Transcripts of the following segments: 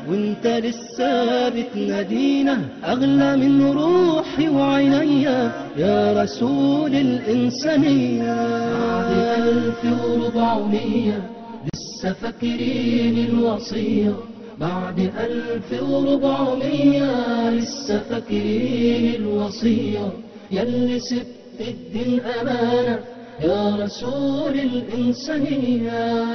وانت لسه بتنادينا أغلى من روحي وعينيا يا رسول الإنسانية. بعد 1400 لسه فاكرين الوصية، بعد 1400 لسه فاكرين الوصية، ياللي سبت الدين أمانة يا رسول الإنسانية.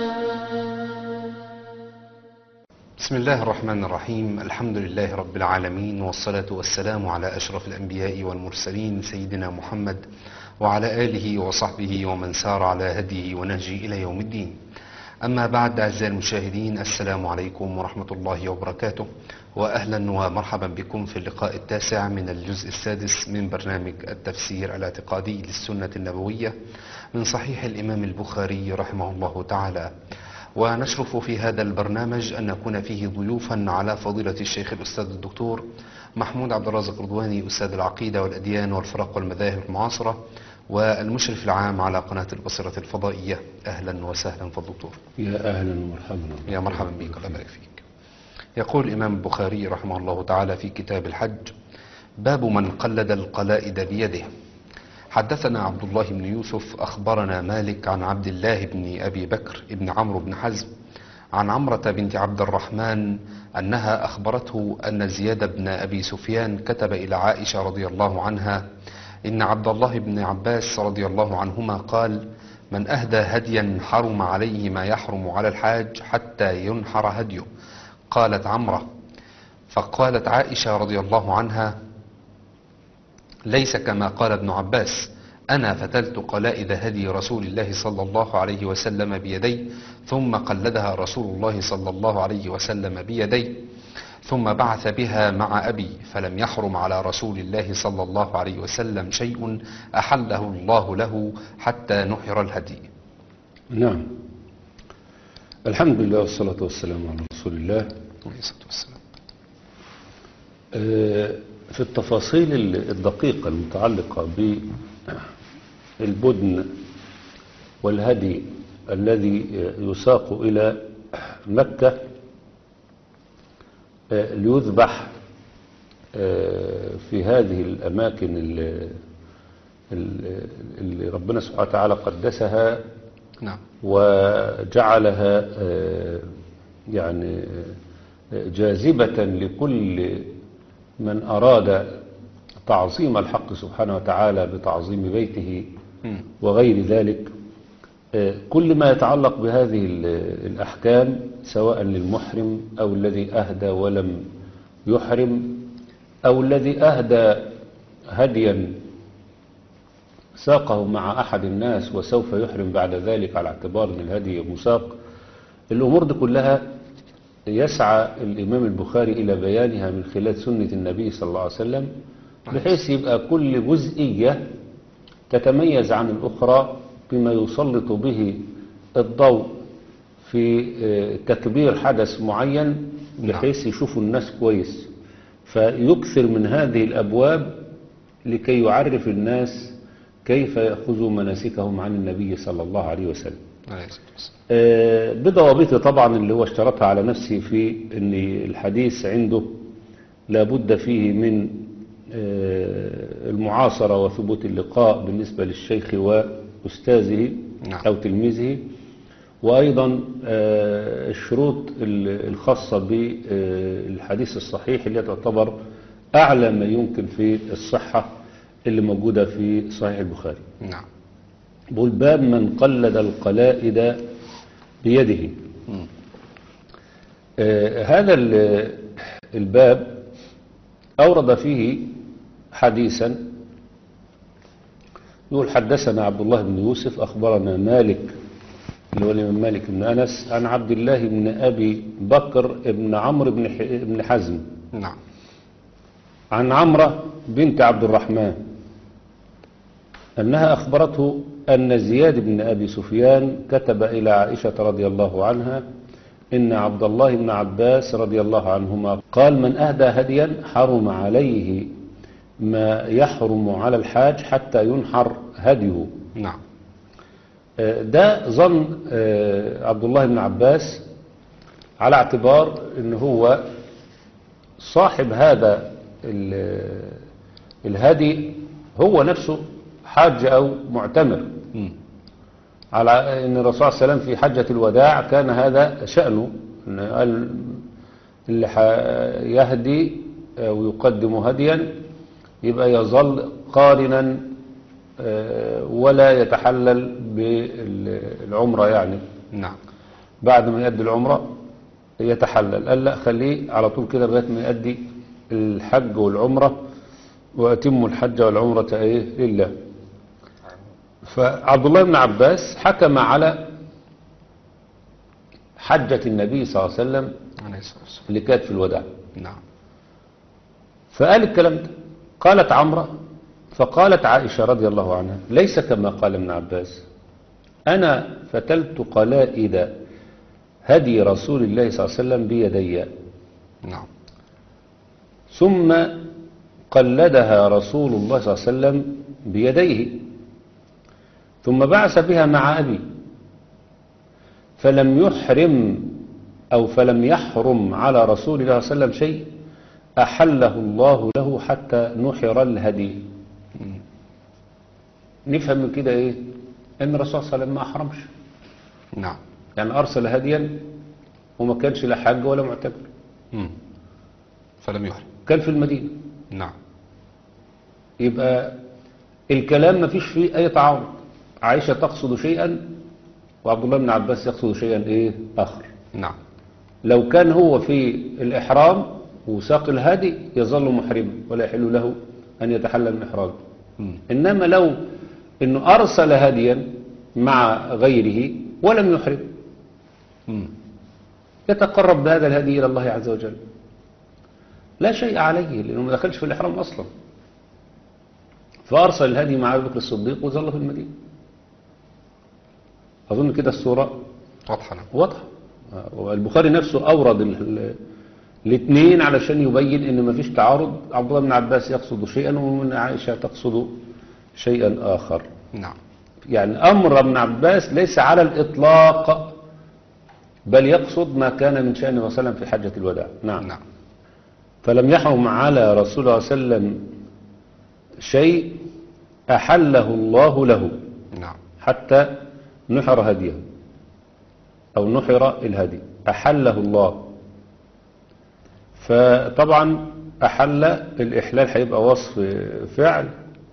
بسم الله الرحمن الرحيم. الحمد لله رب العالمين، والصلاة والسلام على أشرف الأنبياء والمرسلين سيدنا محمد وعلى آله وصحبه ومن سار على هديه ونهجه إلى يوم الدين. أما بعد، أعزائي المشاهدين، السلام عليكم ورحمة الله وبركاته، وأهلا ومرحبا بكم في اللقاء التاسع من الجزء السادس من برنامج التفسير الاعتقادي للسنة النبوية من صحيح الإمام البخاري رحمه الله تعالى. ونشرف في هذا البرنامج أن نكون فيه ضيوفا على فضيلة الشيخ الأستاذ الدكتور محمود عبد الرازق رضواني، أستاذ العقيدة والأديان والفرق والمذاهب المعاصرة والمشرف العام على قناة البصيرة الفضائية. أهلا وسهلا فالدكتور. يا أهلا ومرحبا. يا مرحبا بك، الله يبارك فيك. يقول الإمام البخاري رحمه الله تعالى في كتاب الحج: باب من قلد القلائد بيده. حدثنا عبد الله بن يوسف أخبرنا مالك عن عبد الله بن أبي بكر بن عمرو بن حزم عن عمرة بنت عبد الرحمن أنها أخبرته أن زياد بن أبي سفيان كتب إلى عائشة رضي الله عنها إن عبد الله بن عباس رضي الله عنهما قال: من أهدى هديا حرم عليه ما يحرم على الحاج حتى ينحر هديه. قالت عمرة: فقالت عائشة رضي الله عنها: ليس كما قال ابن عباس، أنا فتلت قلائد هدي رسول الله صلى الله عليه وسلم بيدي، ثم قلدها رسول الله صلى الله عليه وسلم بيدي، ثم بعث بها مع أبي، فلم يحرم على رسول الله صلى الله عليه وسلم شيء أحله الله له حتى نحر الهدي. نعم، الحمد لله والصلاة والسلام على رسول الله عليه الصلاة والسلام. في التفاصيل الدقيقة المتعلقة بالبدن والهدي الذي يساق إلى مكة ليذبح في هذه الأماكن اللي ربنا سبحانه وتعالى قدسها، نعم، وجعلها يعني جاذبة لكل من أراد تعظيم الحق سبحانه وتعالى بتعظيم بيته وغير ذلك. كل ما يتعلق بهذه الأحكام سواء للمحرم أو الذي أهدى ولم يحرم أو الذي أهدى هديا ساقه مع أحد الناس وسوف يحرم بعد ذلك على اعتبار أن الهدي مساق، الأمور دي كلها يسعى الإمام البخاري إلى بيانها من خلال سنة النبي صلى الله عليه وسلم، بحيث يبقى كل جزئية تتميز عن الأخرى بما يسلط به الضوء في تكبير حدث معين، بحيث يشوفوا الناس كويس، فيكثر من هذه الأبواب لكي يعرف الناس كيف يأخذوا مناسكهم عن النبي صلى الله عليه وسلم. بضوابطه طبعا اللي هو اشترطها على نفسه في أن الحديث عنده لابد فيه من المعاصرة وثبوت اللقاء بالنسبة للشيخ وأستاذه أو تلميذه، وأيضا الشروط الخاصة بالحديث الصحيح اللي تعتبر أعلى ما يمكن في الصحة اللي موجودة في صحيح البخاري. نعم. بقول: باب من قلد القلائد بيده. هذا الباب أورد فيه حديثا يقول: حدثنا عبد الله بن يوسف أخبرنا مالك اللي هو الإمام مالك بن أنس عن عبد الله بن أبي بكر بن عمرو بن حزم، نعم، عن عمرة بنت عبد الرحمن أنها أخبرته أن زياد بن أبي سفيان كتب إلى عائشة رضي الله عنها إن عبد الله بن عباس رضي الله عنهما قال: من أهدى هديا حرم عليه ما يحرم على الحاج حتى ينحر هديه. نعم. ده ظن عبد الله بن عباس على اعتبار ان هو صاحب هذا الهدي هو نفسه حاج أو معتمر، على أن الرسول صلى الله عليه وسلم في حجة الوداع كان هذا شأنه، إن قال اللي يهدي ويقدم هديا يبقى يظل قارنا ولا يتحلل بالعمرة يعني. نعم. بعد ما يؤدي العمرة يتحلل، قال لا خليه على طول كده لغاية ما يؤدي الحج والعمرة، وأتموا الحج والعمرة لله. فعبد الله بن عباس حكم على حجة النبي صلى الله عليه وسلم اللي كانت في الوداع. نعم. فقال الكلام ده. قالت عمرة فقالت عائشة رضي الله عنها ليس كما قال ابن عباس، أنا فتلت قلائد هدي رسول الله صلى الله عليه وسلم بيدي. نعم. ثم قلدها رسول الله صلى الله عليه وسلم بيديه، ثم بعث بها مع أبي، فلم يحرم على رسول الله صلى الله عليه وسلم شيء أحله الله له حتى نحر الهدي. نفهم من كده إيه؟ أن الرسول صلى الله عليه وسلم ما أحرمش. نعم. يعني أرسل هديا وما كانش لا حج ولا معتمر. فلم يحرم. كان في المدينة. نعم. يبقى الكلام ما فيش فيه أي تعارض. عائشة تقصد شيئا وعبد الله بن عباس يقصد شيئا آخر. نعم. لو كان هو في الإحرام وساق الهدي يظل محرما ولا يحل له أن يتحلل من إحرامه. إنما لو إنه أرسل هديا مع غيره ولم يحرم يتقرب بهذا الهدي إلى الله عز وجل، لا شيء عليه لأنه ما دخلش في الإحرام أصلا. فأرسل الهدي مع أبي بكر الصديق وظل في المدينة. أظن كده الصورة واضحة. والبخاري نفسه أورد الاثنين علشان يبين إن ما فيش تعارض. عبد الله بن عباس يقصد شيئا ومن عائشة تقصد شيئا آخر. نعم. يعني أمر ابن عباس ليس على الإطلاق، بل يقصد ما كان من شأنه وسلم في حجة الوداع. نعم. نعم. فلم يحرم على رسول الله صلى الله عليه وسلم شيء أحله الله له. نعم. حتى نحر هديه أو نحر الهدي أحله الله. فطبعا أحل الإحلال هيبقى وصف فعل،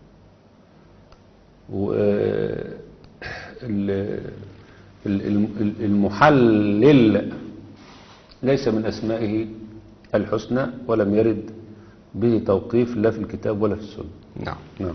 المحلل ليس من أسمائه الحسنى ولم يرد به توقيف لا في الكتاب ولا في السنة. نعم. نعم.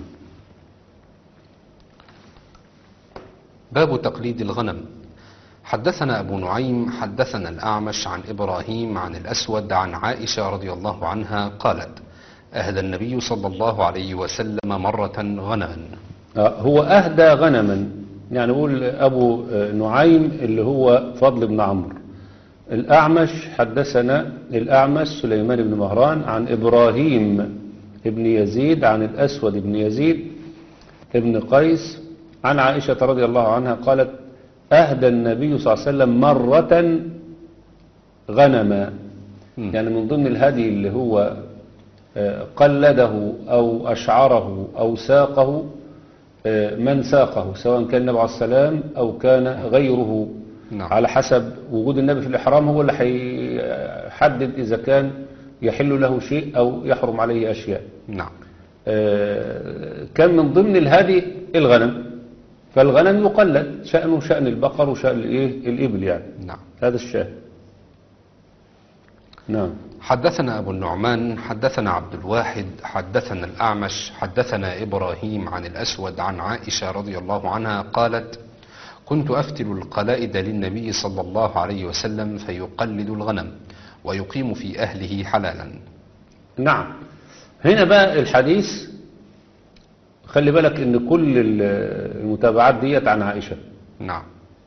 باب تقليد الغنم. حدثنا أبو نعيم حدثنا الأعمش عن إبراهيم عن الأسود عن عائشة رضي الله عنها قالت أهدى النبي صلى الله عليه وسلم مرة غنما. هو أهدى غنما، يعني نقول أبو نعيم اللي هو فضل بن عمرو. الأعمش حدثنا الأعمش سليمان بن مهران عن إبراهيم ابن يزيد عن الأسود بن يزيد ابن قيس عن عائشة رضي الله عنها قالت أهدى النبي صلى الله عليه وسلم مرة غنما. يعني من ضمن الهدي اللي هو قلده أو أشعره أو ساقه من ساقه، سواء كان النبي عليه السلام أو كان غيره. نعم. على حسب وجود النبي في الإحرام هو اللي هيحدد إذا كان يحل له شيء أو يحرم عليه أشياء. نعم. كان من ضمن الهدي الغنم، فالغنم يقلد شأنه شأن البقر وشأن الإبل يعني. نعم. هذا الشأن. نعم. حدثنا أبو النعمان حدثنا عبد الواحد حدثنا الأعمش حدثنا إبراهيم عن الأسود عن عائشة رضي الله عنها قالت كنت أفتل القلائد للنبي صلى الله عليه وسلم فيقلد الغنم ويقيم في أهله حلالا. نعم. هنا بقى الحديث خلي بالك ان كل المتابعات ديت عن عائشة. نعم.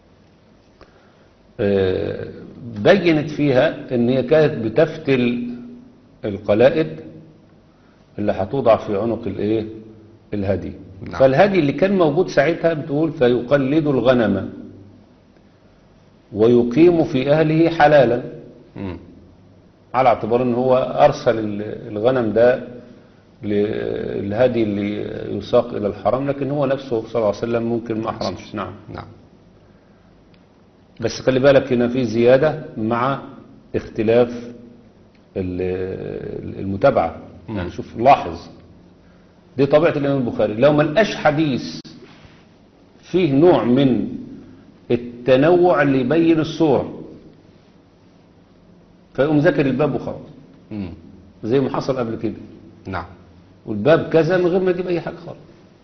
بينت فيها ان هي كانت بتفتل القلائد اللي هتوضع في عنق الهدي. نعم. فالهدي اللي كان موجود ساعتها بتقول فيقلد على اعتبار ان هو ارسل الغنم ده للهدي اللي يساق الى الحرم، لكن هو نفسه صلى الله عليه وسلم ممكن ما احرمش. نعم. نعم. بس خلي بالك هنا في زيادة مع اختلاف المتابعة. يعني شوف لاحظ، دي طبيعة الإمام البخاري، لو ما لقاش حديث فيه نوع من التنوع اللي يبين الصورة فيقوم ذاكر الباب وخلاص، زي ما حصل قبل كده. نعم. والباب كذا من غير ما يجيب أي حاجة خالص،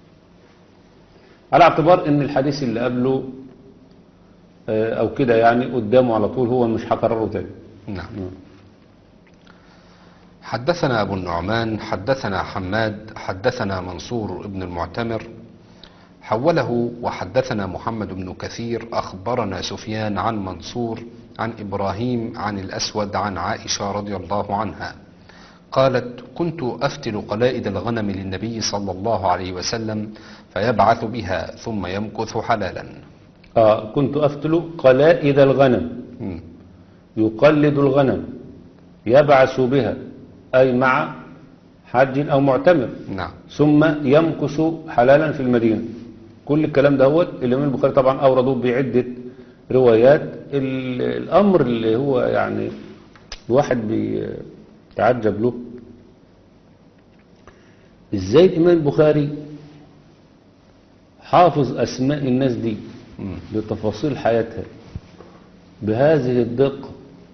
على اعتبار ان الحديث اللي قبله او كده يعني قدامه على طول، هو مش هكرره تاني. نعم. حدثنا أبو النعمان حدثنا حماد حدثنا منصور بن المعتمر حوله وحدثنا محمد بن كثير أخبرنا سفيان عن منصور عن إبراهيم عن الأسود عن عائشة رضي الله عنها قالت: كنت أفتل قلائد الغنم للنبي صلى الله عليه وسلم فيبعث بها ثم يمكث حلالا. كنت أفتل قلائد الغنم، يقلد الغنم، يبعث بها، أي مع حج أو معتمر. نعم. ثم يمكث حلالا في المدينة. كل الكلام ده هو الإمام البخاري طبعا أورده بعدة روايات. الأمر اللي هو يعني الواحد بيتعجب له، إزاي الإمام البخاري حافظ أسماء الناس دي بتفاصيل حياتها بهذه الدقة،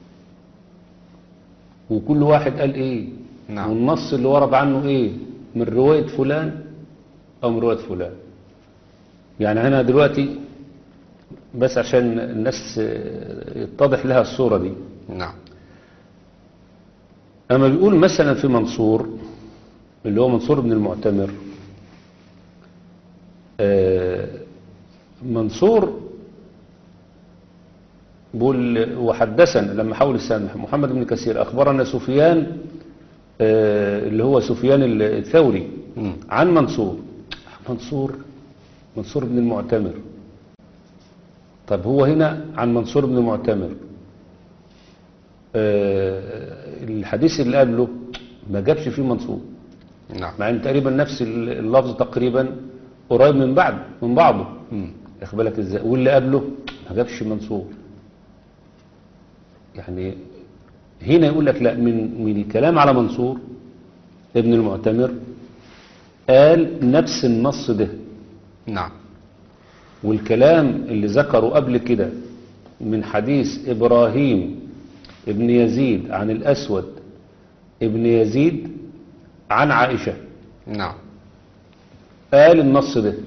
وكل واحد قال ايه. نعم. والنص اللي ورد عنه ايه، من رواية فلان او من رواية فلان. يعني هنا دلوقتي بس عشان الناس يتضح لها الصورة دي. نعم. اما بيقول مثلا في منصور اللي هو منصور بن المعتمر، منصور بقول وحدثنا لما حول السامح محمد بن كثير أخبرنا سفيان اللي هو سفيان الثوري عن منصور بن المعتمر. طب هو هنا عن منصور بن المعتمر، الحديث اللي قبله ما جابش فيه منصور. نعم. مع ان تقريبا نفس اللفظ تقريبا قريب من بعضه. ياخد بالك ازاي، واللي قبله ما جابش منصور. يعني هنا يقول لك لا، من الكلام على منصور ابن المعتمر قال نفس النص ده. نعم. والكلام اللي ذكره قبل كده من حديث إبراهيم ابن يزيد عن الأسود ابن يزيد عن عائشة، نعم، قال النص ده.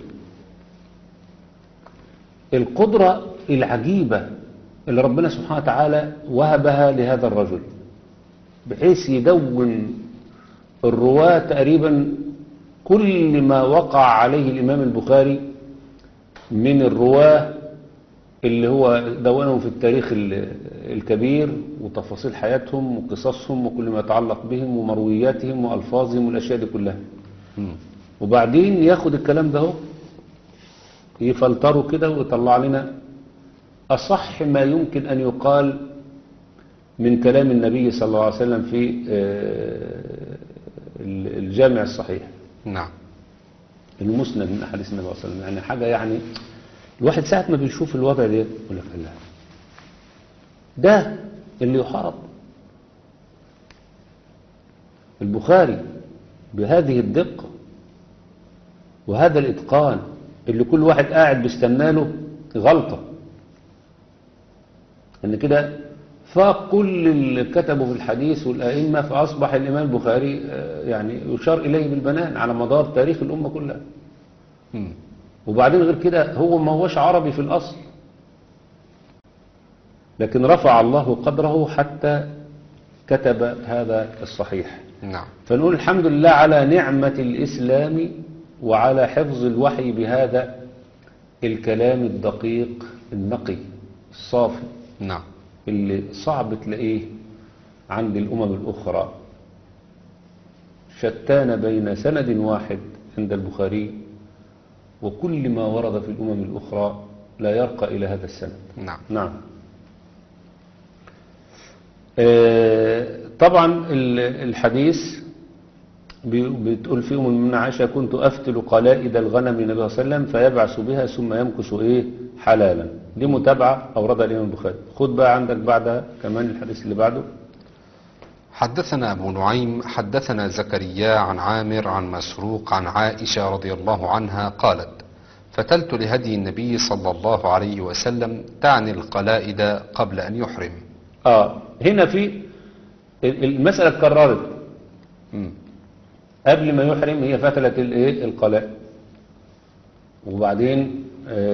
القدرة العجيبة اللي ربنا سبحانه وتعالى وهبها لهذا الرجل، بحيث يدون الرواة تقريبا كل ما وقع عليه الإمام البخاري من الرواة اللي هو دونهم في التاريخ الكبير، وتفاصيل حياتهم وقصصهم وكل ما يتعلق بهم ومروياتهم وألفاظهم والأشياء دي كلها. وبعدين ياخد الكلام ده يفلتره كده ويطلع لنا أصح ما يمكن أن يقال من كلام النبي صلى الله عليه وسلم في الجامع الصحيح. نعم، المسند من أحاديث النبي صلى الله عليه وسلم. يعني حاجة، يعني الواحد ساعة ما بيشوف الوضع ده يقول لك الله، ده اللي يحارب البخاري بهذه الدقة وهذا الإتقان، اللي كل واحد قاعد بيستنى له غلطة، ان كده فاق كل اللي كتبوا في الحديث والأئمة، فأصبح الإمام البخاري يعني يشار إليه بالبنان على مدار تاريخ الأمة كلها. وبعدين غير كده هو ما هوش عربي في الأصل، لكن رفع الله قدره حتى كتب هذا الصحيح. نعم. فنقول الحمد لله على نعمة الإسلام وعلى حفظ الوحي بهذا الكلام الدقيق النقي الصافي. نعم. اللي صعب تلاقيه عند الأمم الأخرى، شتان بين سند واحد عند البخاري وكل ما ورد في الأمم الأخرى لا يرقى إلى هذا السند. نعم. نعم. طبعا الحديث بتقول فيه أم المؤمنين عائشة: كنت أفتل قلائد الغنم للنبي صلى الله عليه وسلم فيبعث بها ثم يمكث حلالا. دي متابعة أوردها الإمام البخاري. خد بقى عندك بعدها كمان الحديث اللي بعده. حدثنا أبو نعيم حدثنا زكريا عن عامر عن مسروق عن عائشة رضي الله عنها قالت: فتلت لهدي النبي صلى الله عليه وسلم تعني القلائد قبل أن يحرم. هنا في المسألة اتكررت. قبل ما يحرم هي فتلت القلائد، وبعدين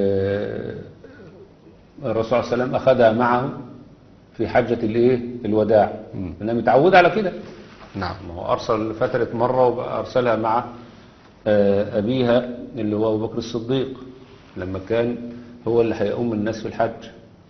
الرسول صلى الله عليه وسلم أخذها معه في حجة الوداع، لأنها متعودة على كده. نعم. ما هو أرسل فترة مرة وأرسلها مع أبيها اللي هو أبو بكر الصديق لما كان هو اللي هيقوم الناس في الحج.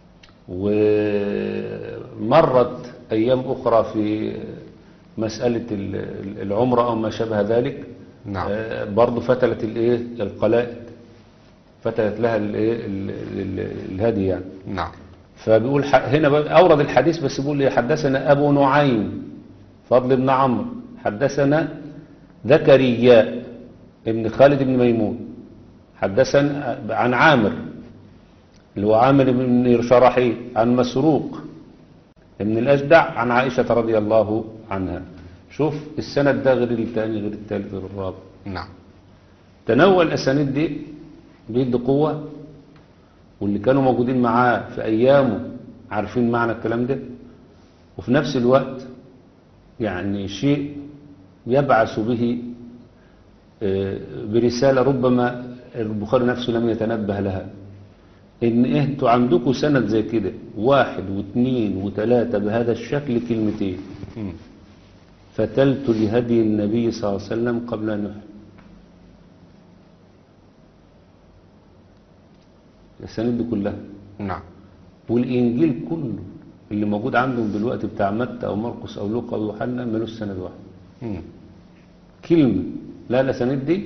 ومرت أيام أخرى في مسألة العمرة أو ما شابه ذلك. نعم. برضو فتلت القلائد، فتلت لها الهدي يعني. نعم. فبيقول هنا أورد الحديث، بس بيقول لي: حدثنا أبو نعيم فضل بن عمرو حدثنا زكريا ابن خالد بن ميمون حدثنا عن عامر اللي هو عامر بن شراحيل عن مسروق ابن الأجدع عن عائشة رضي الله عنها. شوف السند ده غير الثاني غير الثالث غير الرابع. نعم. تنوع الأسانيد دي بيدي قوة، واللي كانوا موجودين معاه في أيامه عارفين معنى الكلام ده، وفي نفس الوقت يعني شيء يبعث به برسالة ربما البخاري نفسه لم يتنبه لها، ان انتوا عندكم سند زي كده 1 و2 و3 بهذا الشكل كلمتين: فتلت لهدي النبي صلى الله عليه وسلم قبل أن يحرم. السند دي كلها. نعم. والإنجيل كله اللي موجود عندهم دلوقتي بتاع متى أو مرقس أو لوقا أو يوحنا ملوش سند واحد. كلمة لا الأسانيد دي.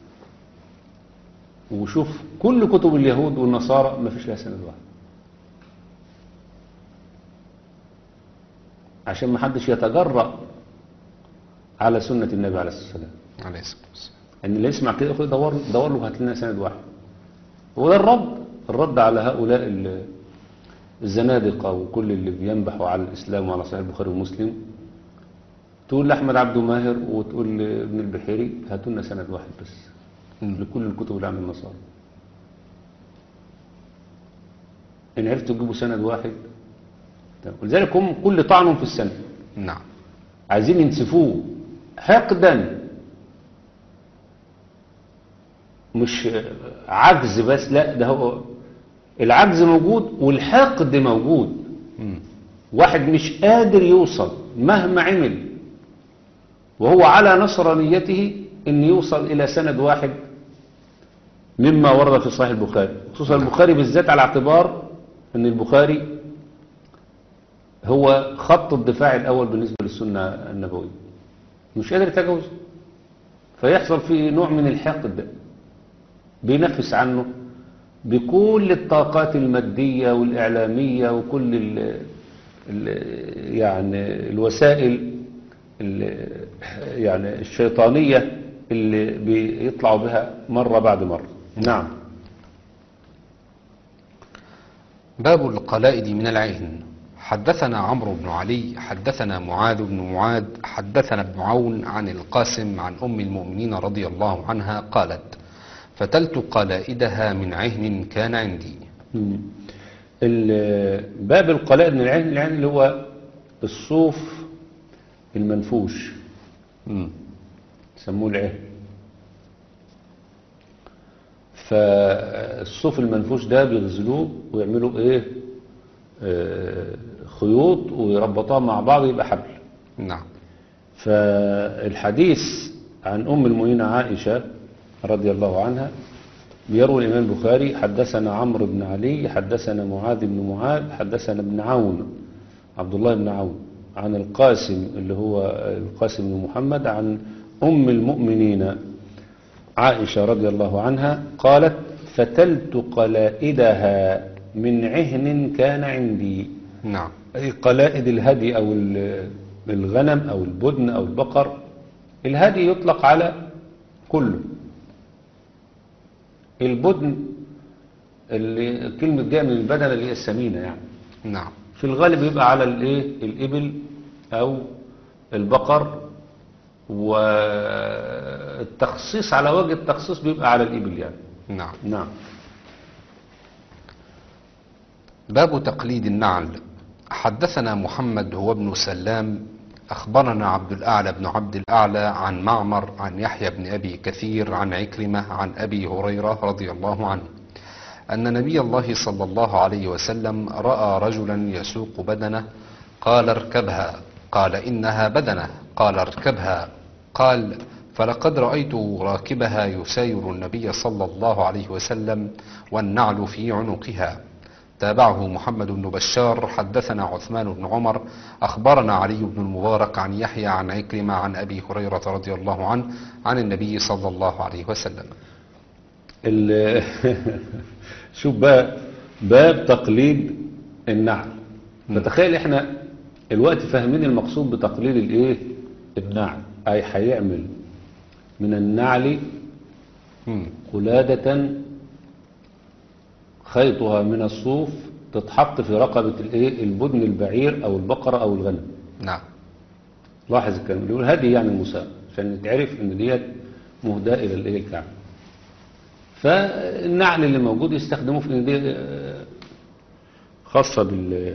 وشوف كل كتب اليهود والنصارى ما فيش لها سند واحد، عشان ما حدش يتجرأ على سنة النبي عليه الصلاة والسلام. عليه الصلاة والسلام. ان اللي يسمع كده يقول دور له هات لنا سند واحد. وده الرد على هؤلاء الزنادقة وكل اللي بينبحوا على الإسلام وعلى صحيح البخاري ومسلم. تقول لأحمد عبد ماهر وتقول لابن البحيري هاتوا لنا سند واحد بس لكل الكتب اللي عن النصارى. إن عرفتوا تجيبوا سند واحد. ولذلك هم كل طعنهم في السند. نعم. عايزين ينسفوه حقدا، مش عجز بس، لا ده هو العجز موجود والحقد موجود. واحد مش قادر يوصل مهما عمل وهو على نصرانيته ان يوصل الى سند واحد مما ورد في صحيح البخاري، خصوصا البخاري بالذات، على اعتبار ان البخاري هو خط الدفاع الاول بالنسبة للسنة النبوية، مش قادر يتجاوزه، فيحصل فيه نوع من الحقد بينفس عنه بكل الطاقات المادية والإعلامية وكل يعني الوسائل يعني الشيطانية اللي بيطلعوا بها مرة بعد مرة. نعم. باب القلائد من العهن. حدثنا عمرو بن علي حدثنا معاذ بن معاذ حدثنا ابن عون عن القاسم عن أم المؤمنين رضي الله عنها قالت: فتلت قلائدها من عهن كان عندي. باب القلائد من العهن، العهن اللي هو الصوف المنفوش، سموه العهن. فالصوف المنفوش ده بيغزلوه ويعملوا خيوط ويربطوها مع بعض يبقى حبل. نعم. فالحديث عن أم المؤمنين عائشة رضي الله عنها بيروي الإمام البخاري: حدثنا عمرو بن علي حدثنا معاذ بن معاذ حدثنا ابن عون عبد الله بن عون عن القاسم اللي هو القاسم بن محمد عن أم المؤمنين عائشة رضي الله عنها قالت: فتلت قلائدها من عهن كان عندي. نعم. أي قلائد الهدي أو الغنم أو البدن أو البقر. الهدي يطلق على كله. البدن اللي كلمة جاء من البدنة اللي هي السمينة يعني، نعم. في الغالب يبقى على الإبل أو البقر، والتخصيص على وجه التخصيص بيبقى على الإبل يعني. نعم. نعم. باب تقليد النعل. حدثنا محمد هو ابن سلام أخبرنا عبد الأعلى بن عبد الأعلى عن معمر عن يحيى بن أبي كثير عن عكرمة عن أبي هريرة رضي الله عنه أن نبي الله صلى الله عليه وسلم رأى رجلا يسوق بدنه قال اركبها، قال إنها بدنه، قال اركبها، قال فلقد رأيته راكبها يساير النبي صلى الله عليه وسلم والنعل في عنقها. تابعه محمد بن بشار. حدثنا عثمان بن عمر أخبرنا علي بن المبارك عن يحيى عن عكرمة عن أبي هريرة رضي الله عنه عن النبي صلى الله عليه وسلم. شوف بقى باب تقليد النعل. فتخيل احنا الوقت فاهمين المقصود بتقليد الايه النعل، اي هيعمل من النعل قلادة خيطها من الصوف تتحط في رقبة الايه البدن البعير او البقرة او الغنم. نعم. لاحظ الكلام اللي يقول هذه يعني المساء عشان نتعرف ان ديت مهداة الى الايه الكعبة. فالنعل اللي موجود يستخدموه في ان دي خاصة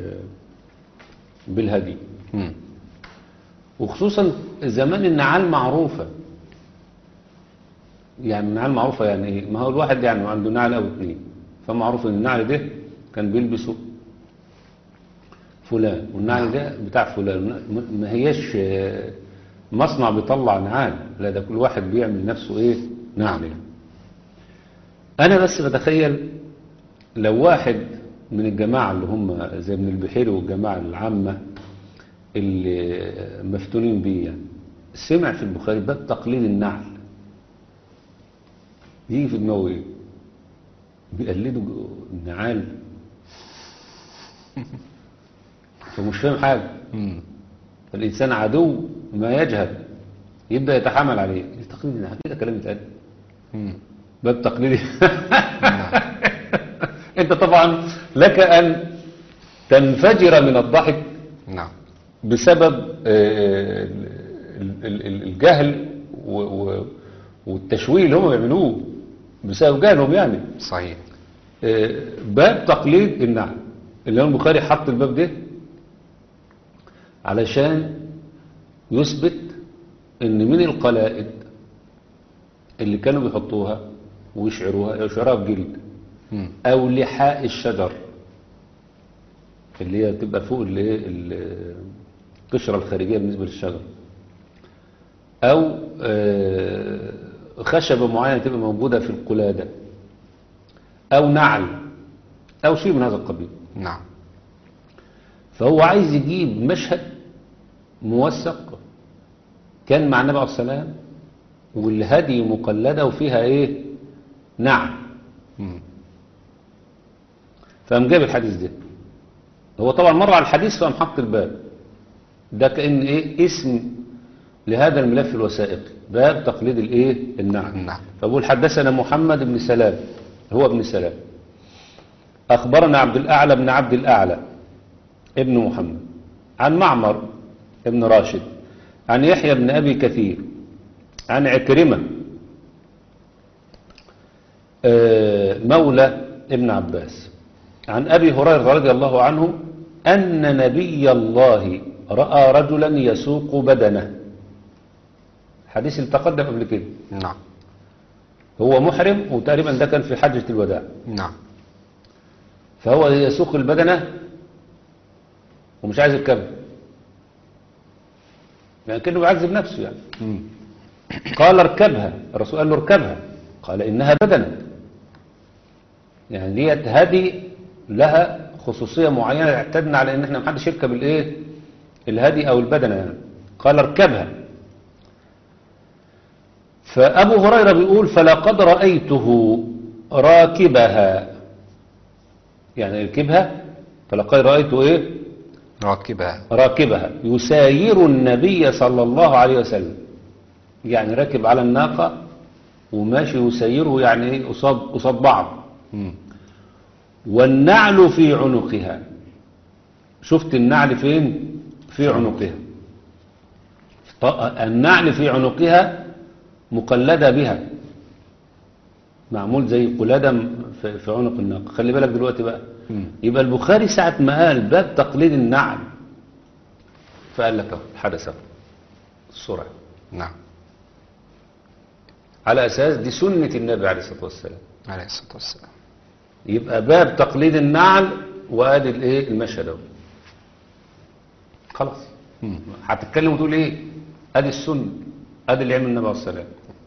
بالهدي. وخصوصا زمان النعال معروفة. يعني النعال معروفة يعني ايه؟ ما هو الواحد يعني عنده نعل او اتنين، فمعروف ان النعل ده كان بيلبسه فلان والنعل ده بتاع فلان. ما هيش مصنع بيطلع نعال، لا ده كل واحد بيعمل نفسه ايه نعل. انا بس بتخيل لو واحد من الجماعة اللي هم زي ابن البحيري والجماعة العامة اللي مفتونين بيه يعني سمع في البخاري باب تقليد النعل، يجي في دماغه ايه؟ بيقلدوا النعال فمش فاهم حاجة. الإنسان عدو ما يجهل يبدأ يتحامل عليه. تقليد النعال كده كلام يتقال باب تقليدي. انت طبعا لك ان تنفجر من الضحك. نعم. بسبب الجهل والتشويه اللي هم بيعملوه بسبب جهلهم يعني. صحيح. باب تقليد النعل اللي هو البخاري حط الباب ده علشان يثبت ان من القلائد اللي كانوا بيحطوها ويشعروها بجلد او لحاء الشجر اللي هي تبقى فوق القشرة الخارجية بالنسبة للشجر، او خشبة معينة تبقى موجودة في القلادة، او نعل او شيء من هذا القبيل. نعم. فهو عايز يجيب مشهد موثق كان مع النبي عليه الصلاة والسلام والهدي مقلدة وفيها ايه نعم. فقام جاب الحديث ده. هو طبعا مر على الحديث فقام حط الباب ده كأن ايه اسم لهذا الملف الوثائقي باب تقليد الايه النعم. فبقول حدثنا محمد بن سلام هو ابن سلام اخبرنا عبد الاعلى بن عبد الاعلى ابن محمد عن معمر ابن راشد عن يحيى بن ابي كثير عن عكرمة مولى ابن عباس عن أبي هريرة رضي الله عنه أن نبي الله رأى رجلا يسوق بدنه. حديث اللي تقدم قبل كده. نعم. هو محرم وتقريبا ده كان في حجة الوداع. نعم. فهو يسوق البدنة ومش عايز يركبها يعني كأنه بيعذب نفسه يعني. قال اركبها. الرسول قال له اركبها قال إنها بدنة. يعني ديت هدي لها خصوصية معينة اعتدنا على ان احنا محدش يركب الايه الهدي او البدنة يعني. قال اركبها. فابو هريرة بيقول فلقد رأيته راكبها يعني يركبها. فلقد رأيته ايه راكبها يساير النبي صلى الله عليه وسلم، يعني راكب على الناقة وماشي يسيره، يعني ايه قصاد بعض. والنعل في عنقها، شفت النعل فين؟ في عنقها. النعل في عنقها مقلدة بها، معمول زي قلادة في عنق الناقة. خلي بالك دلوقتي بقى، يبقى البخاري ساعة ما قال باب تقليد النعل فقال لك حدث السرعة. نعم. على أساس دي سنة النبي عليه الصلاة والسلام. عليه الصلاة والسلام. يبقى باب تقليد النعل وادي الايه المشهد اهو. خلاص هتتكلم وتقول ايه؟ ادي السنة، ادي اللي عمل النبي عليه الصلاة والسلام.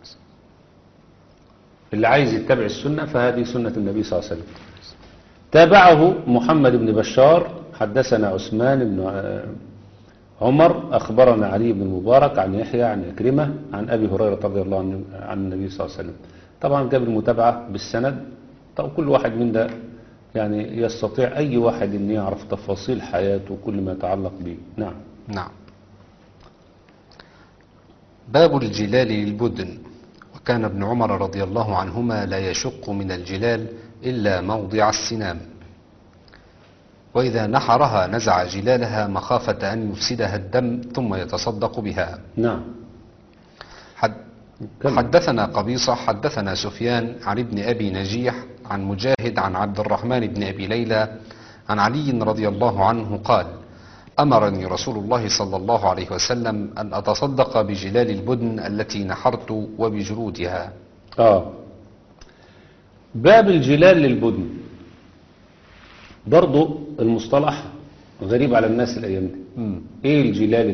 اللي عايز يتبع السنة فهذه سنة النبي صلى الله عليه وسلم. تابعه محمد بن بشار حدثنا عثمان بن عمر أخبرنا علي بن المبارك عن يحيى عن أكرمة عن أبي هريرة رضي الله عنه عن النبي صلى الله عليه وسلم. طبعا جاب المتابعة بالسند. طب كل واحد من ده يعني يستطيع أي واحد أن يعرف تفاصيل حياته وكل ما يتعلق به. نعم. نعم. باب الجلال للبدن. وكان ابن عمر رضي الله عنهما لا يشق من الجلال إلا موضع السنام، وإذا نحرها نزع جلالها مخافة أن يفسدها الدم ثم يتصدق بها. نعم. حدثنا قبيصة حدثنا سفيان عن ابن أبي نجيح عن مجاهد عن عبد الرحمن بن أبي ليلى عن علي رضي الله عنه قال: أمرني رسول الله صلى الله عليه وسلم أن أتصدق بجلال البدن التي نحرت وبجلودها. باب الجلال للبدن برضو المصطلح غريب على الناس الأيام دي. ايه الجلال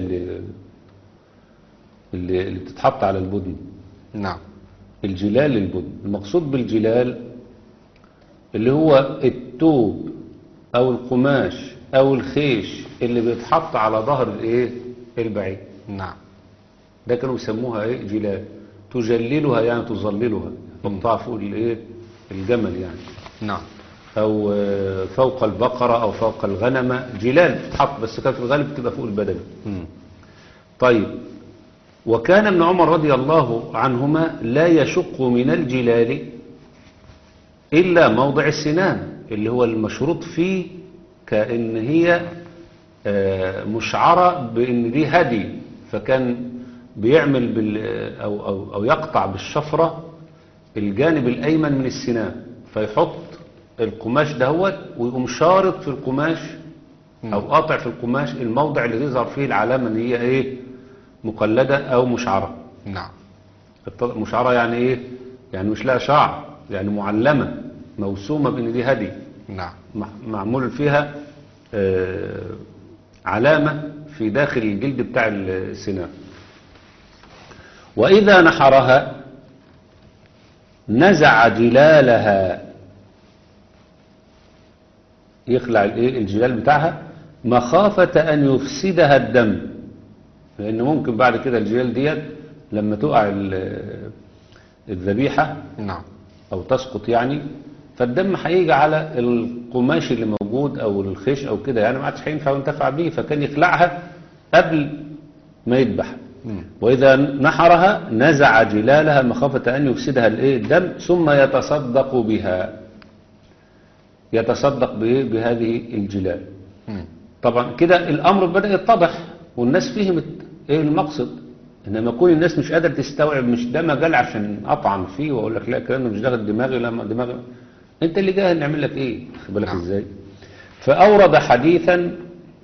اللي بتتحط على البدن؟ نعم. الجلال للبدن، المقصود بالجلال اللي هو التوب او القماش او الخيش اللي بيتحط على ظهر الايه البعير. نعم. ده كانوا يسموها ايه؟ جلال. تجللها يعني تظللها، تحطها فوق الايه الجمل يعني. نعم. او فوق البقرة او فوق الغنمة، جلال بتتحط، بس كان في الغالب بتبقى فوق البدن. طيب، وكان ابن عمر رضي الله عنهما لا يشق من الجلال إلا موضع السنام، اللي هو المشروط فيه كأن هي مشعرة بأن دي هدي، فكان بيعمل أو يقطع بالشفرة الجانب الأيمن من السنام، فيحط القماش دهوت ويقوم شارط في القماش أو قاطع في القماش الموضع اللي يظهر فيه العلامة ان هي ايه؟ مقلدة او مشعرة. نعم. مشعرة يعني ايه؟ يعني مش لها شعر، يعني معلمة موسومة بان دي هدي. نعم. معمول فيها علامة في داخل الجلد بتاع السنام. وإذا نحرها نزع جلالها، يخلع الجلال بتاعها مخافة أن يفسدها الدم، لأن ممكن بعد كده الجلال ديت لما تقع الذبيحة نعم أو تسقط يعني، فالدم هيجي على القماش اللي موجود أو الخيش أو كده، يعني ما عادش هينفع ينتفع به، فكان يخلعها قبل ما يذبح. وإذا نحرها نزع جلالها مخافة أن يفسدها الدم ثم يتصدق بها، يتصدق بهذه الجلال. طبعا كده الأمر بدأ يتضح والناس فهمت ايه المقصد، انما كون الناس مش قادر تستوعب، مش ده مجال عشان اطعن فيه واقول لك لا الكلام ده مش داخل دماغي، لا دماغي انت اللي جاهل نعمل لك ايه، خد بالك ازاي. فاورد حديثا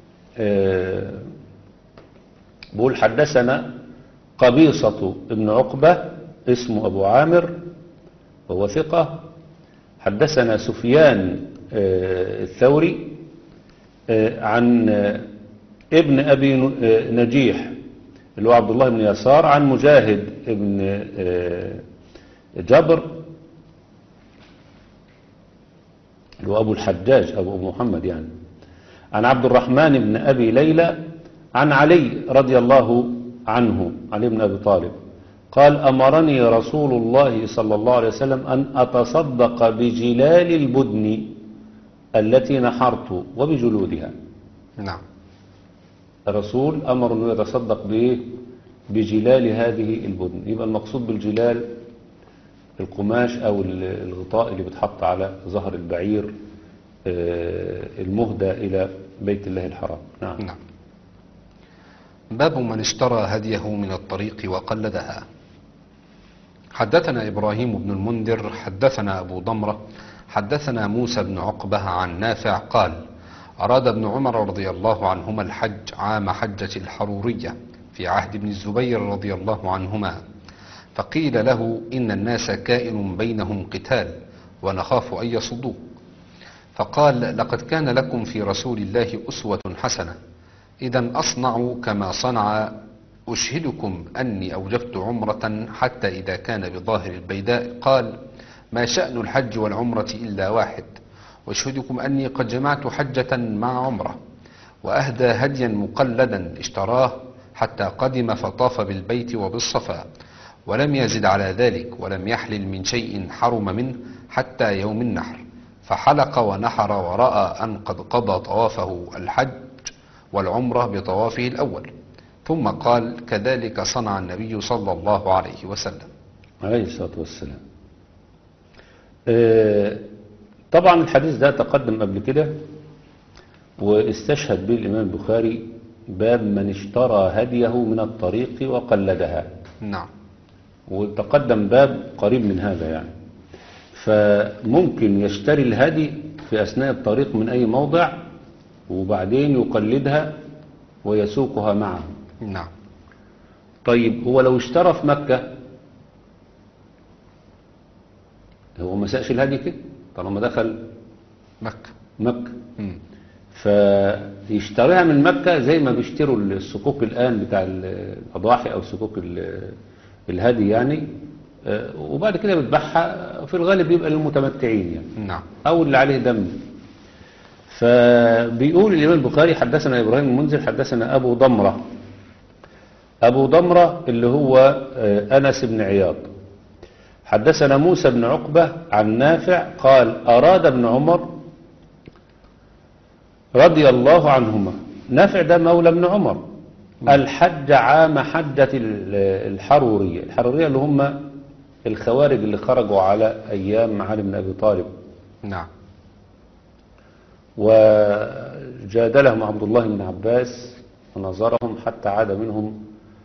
بقول حدثنا قبيصة ابن عقبة اسمه ابو عامر وهو ثقة، حدثنا سفيان الثوري عن ابن أبي نجيح اللي هو عبد الله بن يسار عن مجاهد ابن جبر اللي هو أبو الحجاج أبو محمد يعني، عن عبد الرحمن بن أبي ليلى عن علي رضي الله عنه، علي بن أبي طالب قال أمرني رسول الله صلى الله عليه وسلم أن أتصدق بجلال البدن التي نحرت وبجلودها. نعم. الرسول أمر أنه يتصدق بإيه؟ بجلال هذه البدن. يبقى المقصود بالجلال القماش أو الغطاء اللي بتحط على ظهر البعير المهدى إلى بيت الله الحرام. نعم. نعم. باب من اشترى هديه من الطريق وقلدها. حدثنا إبراهيم بن المنذر حدثنا أبو ضمرة حدثنا موسى بن عقبة عن نافع قال أراد ابن عمر رضي الله عنهما الحج عام حجة الحرورية في عهد ابن الزبير رضي الله عنهما، فقيل له إن الناس كائن بينهم قتال ونخاف أن يصدوك، فقال لقد كان لكم في رسول الله أسوة حسنة، إذا أصنع كما صنع، أشهدكم أني أوجبت عمرة حتى إذا كان بظاهر البيداء قال ما شأن الحج والعمرة إلا واحد، وأشهدكم أني قد جمعت حجة مع عمرة، وأهدى هديا مقلدا اشتراه حتى قدم فطاف بالبيت وبالصفا، ولم يزد على ذلك ولم يحلل من شيء حرم منه حتى يوم النحر، فحلق ونحر ورأى أن قد قضى طوافه الحج والعمرة بطوافه الأول، ثم قال كذلك صنع النبي صلى الله عليه وسلم. عليه الصلاة والسلام. طبعا الحديث ده تقدم قبل كده واستشهد به الإمام البخاري باب من اشترى هديه من الطريق وقلدها. نعم. وتقدم باب قريب من هذا يعني، فممكن يشتري الهدي في أثناء الطريق من أي موضع وبعدين يقلدها ويسوقها معه. نعم. طيب هو لو اشترى في مكة هو ما ساقش الهدي كده طالما دخل مكة فيشتريها من مكة زي ما بيشتروا الصكوك الآن بتاع الأضاحي أو صكوك الهدي يعني، وبعد كده بتباعها في الغالب بيبقى للمتمتعين يعني. نعم. أو اللي عليه دم. فبيقول الإمام البخاري حدثنا إبراهيم المنذر حدثنا أبو ضمرة. أبو ضمرة اللي هو أنس بن عياض. حدثنا موسى بن عقبة عن نافع قال أراد ابن عمر رضي الله عنهما، نافع ده مولى ابن عمر، الحج عام حجة الحرورية. الحرورية اللي هم الخوارج اللي خرجوا على أيام علي بن أبي طالب. نعم. وجادلهم عبد الله بن عباس ونظرهم حتى عاد منهم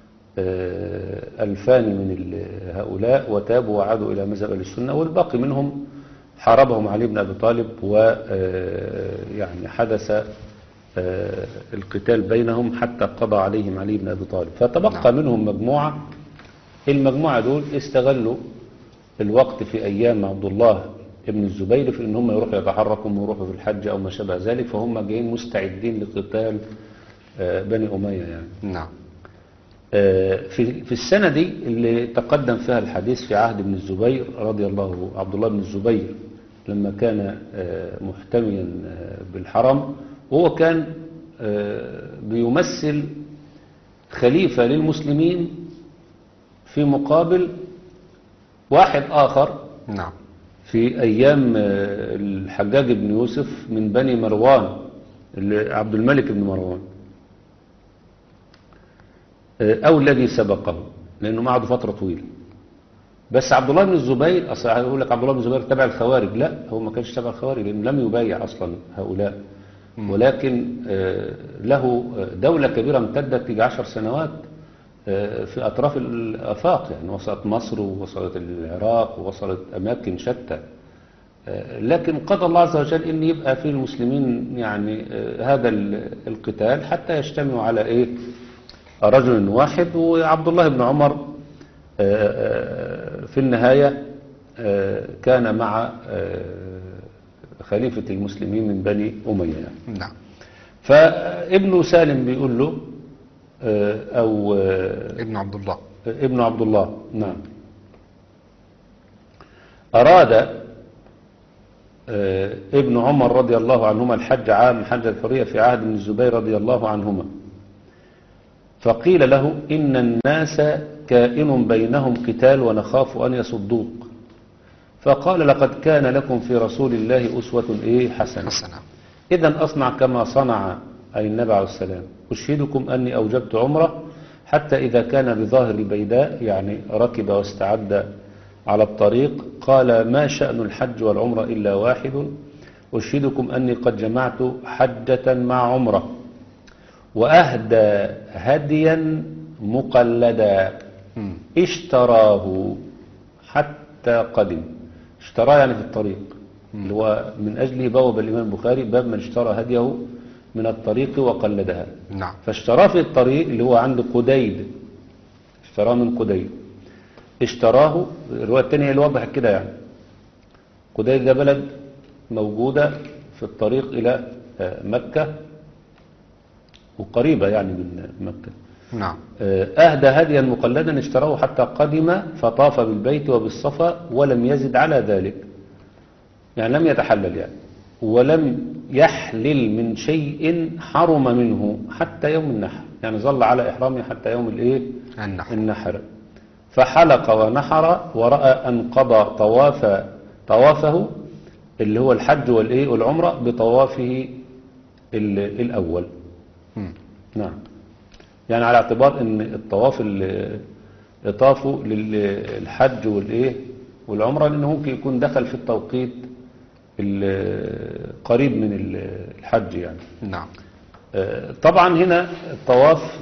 2000 من هؤلاء وتابوا وعادوا إلى مذهب أهل السنة، والباقي منهم حاربهم علي بن أبي طالب ويعني حدث القتال بينهم حتى قضى عليهم علي بن أبي طالب، فتبقى منهم مجموعة. المجموعة دول استغلوا الوقت في أيام عبد الله ابن الزبير في ان هم يروحوا يتحركوا ويروحوا في الحج او ما شابه ذلك، فهم جايين مستعدين لقتال بني أمية يعني. نعم. في السنة دي اللي تقدم فيها الحديث في عهد ابن الزبير رضي الله عبد الله بن الزبير لما كان محتميا بالحرم، وهو كان بيمثل خليفة للمسلمين في مقابل واحد آخر. نعم. في أيام الحجاج بن يوسف من بني مروان، عبد الملك بن مروان، أو الذي سبقه لأنه ما عاد فترة طويلة. بس عبد الله بن الزبير أصلا يقول لك عبد الله بن الزبير تبع الخوارج، لا هو ما كانش تبع الخوارج لأنه لم يبايع أصلا هؤلاء، ولكن له دولة كبيرة امتدت تيجي 10 سنوات في أطراف الآفاق يعني، وصلت مصر ووصلت العراق ووصلت أماكن شتى، لكن قضى الله عز وجل أن يبقى في المسلمين يعني هذا القتال حتى يجتمعوا على إيه رجل واحد. وعبد الله بن عمر في النهاية كان مع خليفة المسلمين من بني أمية يعني. نعم. فابن سالم بيقول له أو ابن عبد الله نعم، أراد ابن عمر رضي الله عنهما الحج عام حج الحرية في عهد ابن الزبير رضي الله عنهما، فقيل له إن الناس كائن بينهم قتال ونخاف أن يصدوك، فقال لقد كان لكم في رسول الله أسوة حسنة، إذن أصنع كما صنع أي النبي عليه السلام: أشهدكم أني أوجبت عمرة، حتى إذا كان بظاهر البيداء، يعني ركب واستعد على الطريق، قال: ما شأن الحج والعمرة إلا واحد، أشهدكم أني قد جمعت حجة مع عمرة، وأهدى هديا مقلدا اشتراه حتى قدم. اشتراه يعني في الطريق، اللي هو من أجله بواب الإمام البخاري باب من اشترى هديه من الطريق وقلدها. نعم. فاشتراه في الطريق اللي هو عند قديد، اشتراه من قديد. اشتراه، الرواية الثانية اللي وضحت كده يعني. قديد ده بلد موجودة في الطريق إلى مكة، وقريبة يعني من مكة. نعم. أهدى هديا مقلدا اشتراه حتى قدم، فطاف بالبيت وبالصفا ولم يزد على ذلك، يعني لم يتحلل يعني، ولم يحلل من شيء حرم منه حتى يوم النحر، يعني ظل على إحرامه حتى يوم النحر. فحلق ونحر، ورأى أن قضى طوافه اللي هو الحج والعمرة بطوافه الأول. نعم، يعني على اعتبار ان الطواف اللي طافوا للحج والعمرة، لانه ممكن يكون دخل في التوقيت قريب من الحج يعني. نعم. طبعا هنا الطواف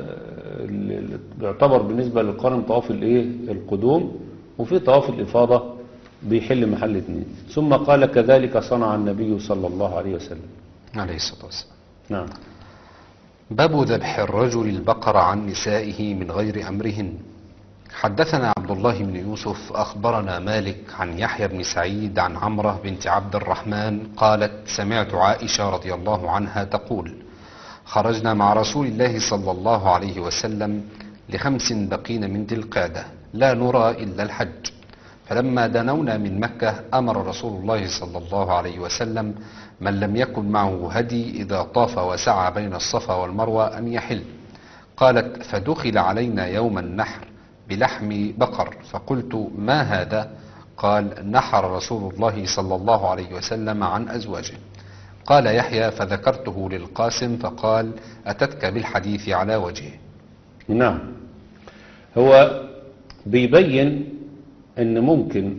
يعتبر بالنسبة للقارن طواف القدوم، وفي طواف الإفاضة بيحل محل اثنين. ثم قال: كذلك صنع النبي صلى الله عليه وسلم عليه الصلاة والسلام. نعم. باب ذبح الرجل البقر عن نسائه من غير أمرهن. حدثنا عبد الله بن يوسف أخبرنا مالك عن يحيى بن سعيد عن عمرة بنت عبد الرحمن قالت: سمعت عائشة رضي الله عنها تقول: خرجنا مع رسول الله صلى الله عليه وسلم ل5 بقين من ذي القعدة لا نرى إلا الحج، فلما دنونا من مكة أمر رسول الله صلى الله عليه وسلم من لم يكن معه هدي إذا طاف وسعى بين الصفا والمروة أن يحل. قالت: فدخل علينا يوم النحر بلحم بقر، فقلت: ما هذا؟ قال: نحر رسول الله صلى الله عليه وسلم عن أزواجه. قال يحيى: فذكرته للقاسم فقال: أتتك بالحديث على وجهه. نعم، هو بيبين ان ممكن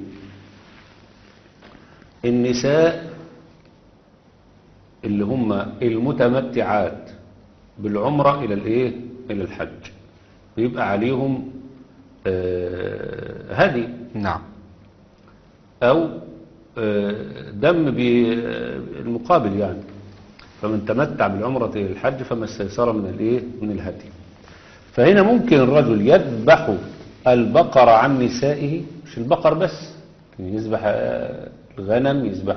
النساء اللي هم المتمتعات بالعمرة الى الحج بيبقى عليهم هدي. نعم. او دم بالمقابل يعني، فمن تمتع بالعمرة الى الحج فما استيسر من الهدي. فهنا ممكن الرجل يذبح البقر عن نسائه، مش البقر بس، يذبح الغنم، يذبح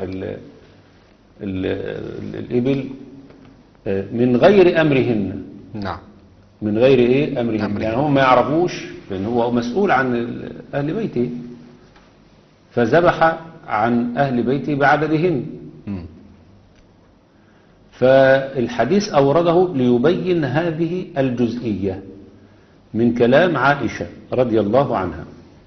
الإبل من غير أمرهن. نعم. من غير أمرهن، يعني هم ما يعرفوش، لأن هو مسؤول عن أهل بيته، فذبح عن أهل بيته بعددهن. فالحديث أورده ليبين هذه الجزئية من كلام عائشة رضي الله عنها،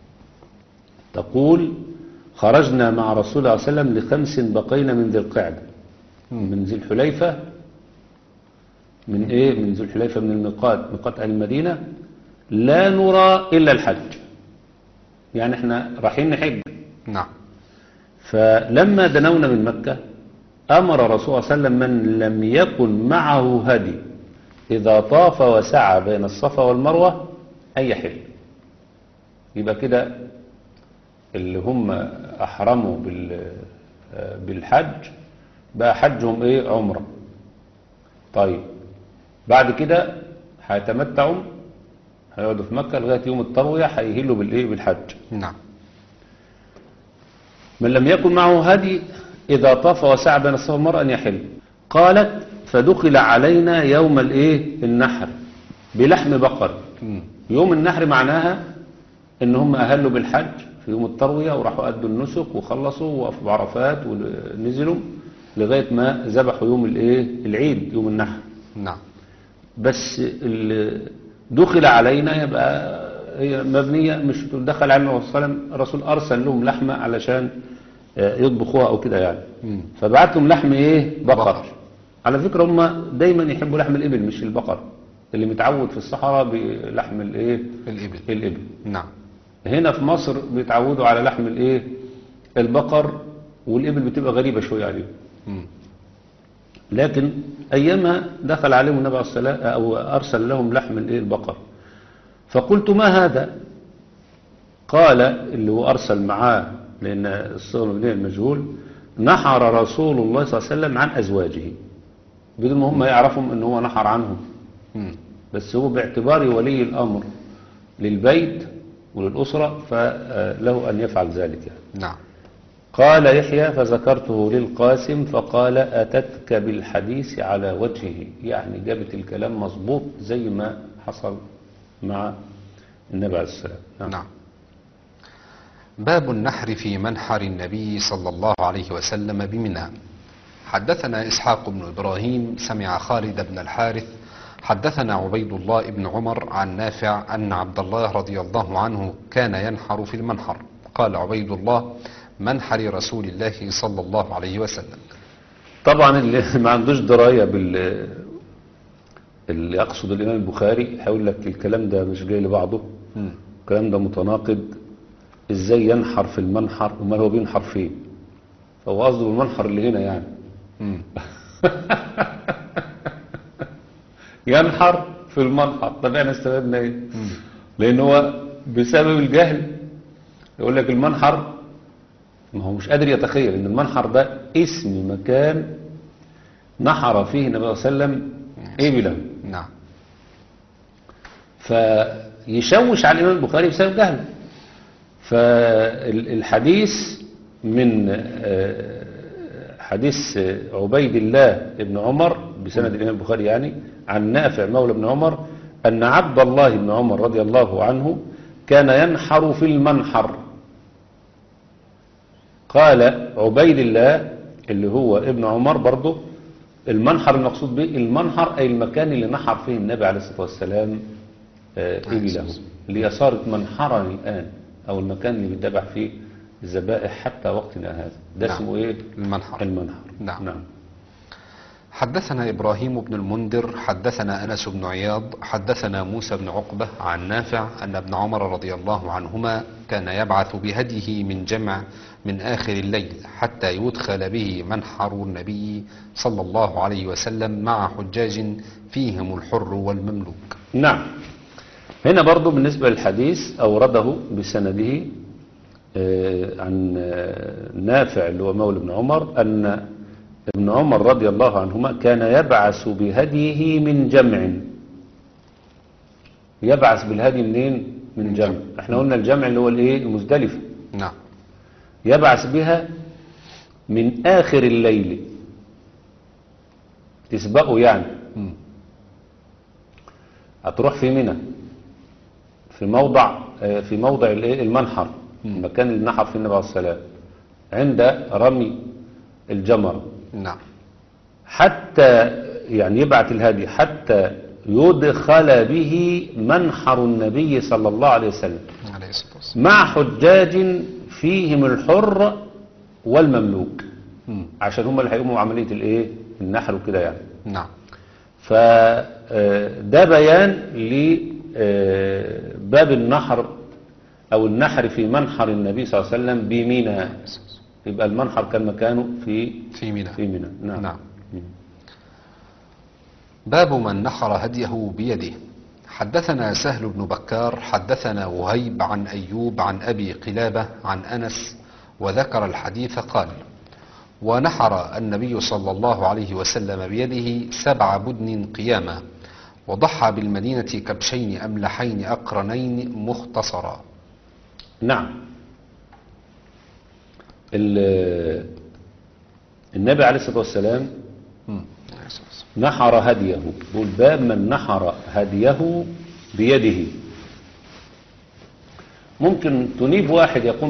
تقول: خرجنا مع رسول الله صلى الله عليه وسلم ل5 بقين من ذي القعدة، من ذي الحليفة، من ذي الحليفة، من ميقات أهل المدينة، لا نرى إلا الحج، يعني احنا رايحين نحج. نعم. فلما دنونا من مكة أمر رسول الله صلى الله عليه وسلم من لم يكن معه هدي إذا طاف وسعى بين الصفا والمروة أن يحل. يبقى كده اللي هم أحرموا بالحج بقى حجهم عمرة. طيب بعد كده هيتمتعوا، هيقعدوا في مكة لغاية يوم التروية، هيهلوا بالحج. نعم. من لم يكن معه هدي إذا طاف وسعى بين الصفا والمروة أن يحل. قالت: فدخل علينا يوم النحر بلحم بقر. يوم النحر معناها ان هم اهلوا بالحج في يوم التروية، وراحوا أدوا النسك وخلصوا ووقفوا بعرفات ونزلوا لغاية ما ذبحوا يوم العيد، يوم النحر. نعم. بس دخل علينا يبقى هي مبنية، مش دخل علينا الرسول أرسل لهم لحمة علشان يطبخوها أو كده يعني. فبعت لهم لحم بقر على فكرة هم دايما يحبوا لحم الإبل مش البقر، اللي متعود في الصحراء بلحم الايه؟ الإبل. نعم. هنا في مصر بيتعودوا على لحم الايه؟ البقر، والإبل بتبقى غريبة شوية عليهم. لكن أيامها دخل عليهم النبي عليه الصلاة والسلام أو أرسل لهم لحم الايه؟ البقر. فقلت ما هذا؟ قال اللي هو أرسل معاه، لأن الصيغة مبنية المجهول، نحر رسول الله صلى الله عليه وسلم عن أزواجه، بدون ما هم يعرفوا أنه هو نحر عنهم. بس هو باعتباره ولي الأمر للبيت وللأسرة فله أن يفعل ذلك يعني. نعم. قال يحيى فذكرته للقاسم فقال أتتك بالحديث على وجهه، يعني جابت الكلام مظبوط زي ما حصل مع النبي عليه السلام. نعم. باب النحر في منحر النبي صلى الله عليه وسلم بمنى. حدثنا إسحاق بن إبراهيم سمع خالد بن الحارث حدثنا عبيد الله بن عمر عن نافع أن عبد الله رضي الله عنه كان ينحر في المنحر. قال عبيد الله: منحر رسول الله صلى الله عليه وسلم. طبعا اللي ما عندوش دراية اللي يقصد الإمام البخاري هيقول لك الكلام ده مش جاي لبعضه، الكلام ده متناقض، ازاي ينحر في المنحر وما هو بينحر فين؟ فهو قصده المنحر اللي هنا يعني. ينحر في المنحر. طب احنا استفدنا ايه؟ لان هو بسبب الجهل يقول لك المنحر، ما هو مش قادر يتخيل ان المنحر ده اسم مكان نحر فيه النبي صلى الله عليه وسلم ابله. نعم. فيشوش على الامام البخاري بسبب جهله. فالحديث من حديث عبيد الله بن عمر بسند الإمام البخاري يعني عن نافع مولى بن عمر أن عبد الله بن عمر رضي الله عنه كان ينحر في المنحر. قال عبيد الله اللي هو ابن عمر برضه المنحر المقصود به المنحر أي المكان اللي نحر فيه النبي عليه الصلاة والسلام إبله، اللي هي صارت منحرا الآن، أو المكان اللي بيتذبح فيه الذبائح حتى وقتنا هذا، ده اسمه إيه؟ المنحر. نعم. نعم. حدثنا إبراهيم بن المنذر حدثنا أنس بن عياض حدثنا موسى بن عقبة عن نافع أن ابن عمر رضي الله عنهما كان يبعث بهديه من جمع من آخر الليل حتى يدخل به منحر النبي صلى الله عليه وسلم مع حجاج فيهم الحر والمملوك. نعم. هنا برضو بالنسبة للحديث أورده بسنده عن نافع اللي هو مولى ابن عمر أن ابن عمر رضي الله عنهما كان يبعث بهديه من جمع. يبعث بالهدي منين؟ من جمع. احنا قلنا الجمع اللي هو الايه؟ المزدلفة. نعم. يبعث بها من آخر الليل تسبقه يعني. هتروح في منى في موضع المنحر، المكان اللي نحر فيه النبي عليه السلام عند رمي الجمر. نعم. حتى يعني يبعث الهدي حتى يدخل به منحر النبي صلى الله عليه وسلم مع حجاج فيهم الحر والمملوك، عشان هم اللي هيقوموا عملية الايه؟ النحر وكده يعني. نعم. فده بيان لباب النحر او النحر في منحر النبي صلى الله عليه وسلم بمنى. يبقى المنحر كان مكانه في منى. نعم. نعم. باب من نحر هديه بيده. حدثنا سهل بن بكار حدثنا وهيب عن أيوب عن أبي قلابة عن أنس وذكر الحديث قال: ونحر النبي صلى الله عليه وسلم بيده 7 بدن قياما وضحى بالمدينة كبشين أملحين أقرنين مختصرا. نعم. النبي عليه الصلاة والسلام نحر هديه. بقول باب من نحر هديه بيده. ممكن تنيب واحد يقوم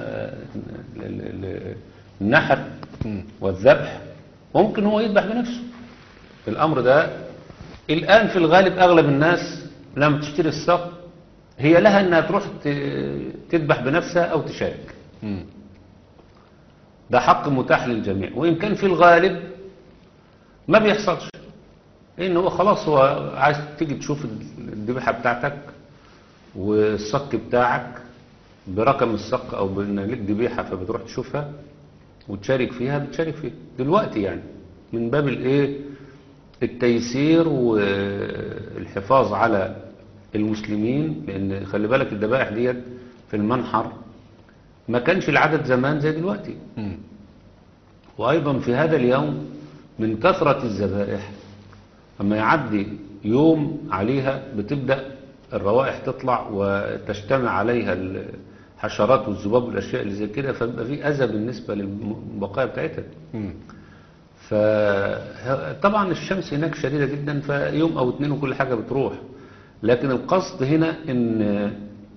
بالنحر والذبح، ممكن هو يذبح بنفسه. الأمر ده الآن في الغالب أغلب الناس لما تشتري الصق هي لها أنها تروح تذبح بنفسها أو تشارك. ده حق متاح للجميع. وإن كان في الغالب ما بيحصلش، لأن هو خلاص هو عايز تيجي تشوف الذبيحة بتاعتك والصك بتاعك برقم الصك أو بأن لك ذبيحة فبتروح تشوفها وتشارك فيها، بتشارك فيها دلوقتي يعني من باب الايه التيسير والحفاظ على المسلمين. لأن خلي بالك الذبائح ديت في المنحر ما كانش العدد زمان زي دلوقتي. وأيضا في هذا اليوم من كثرة الذبائح أما يعدي يوم عليها بتبدأ الروائح تطلع وتجتمع عليها الحشرات والذباب والأشياء اللي زي كده، فبيبقى في أذى بالنسبة للبقايا بتاعتها. فطبعا الشمس هناك شديدة جدا، فيوم أو اتنين وكل حاجة بتروح. لكن القصد هنا ان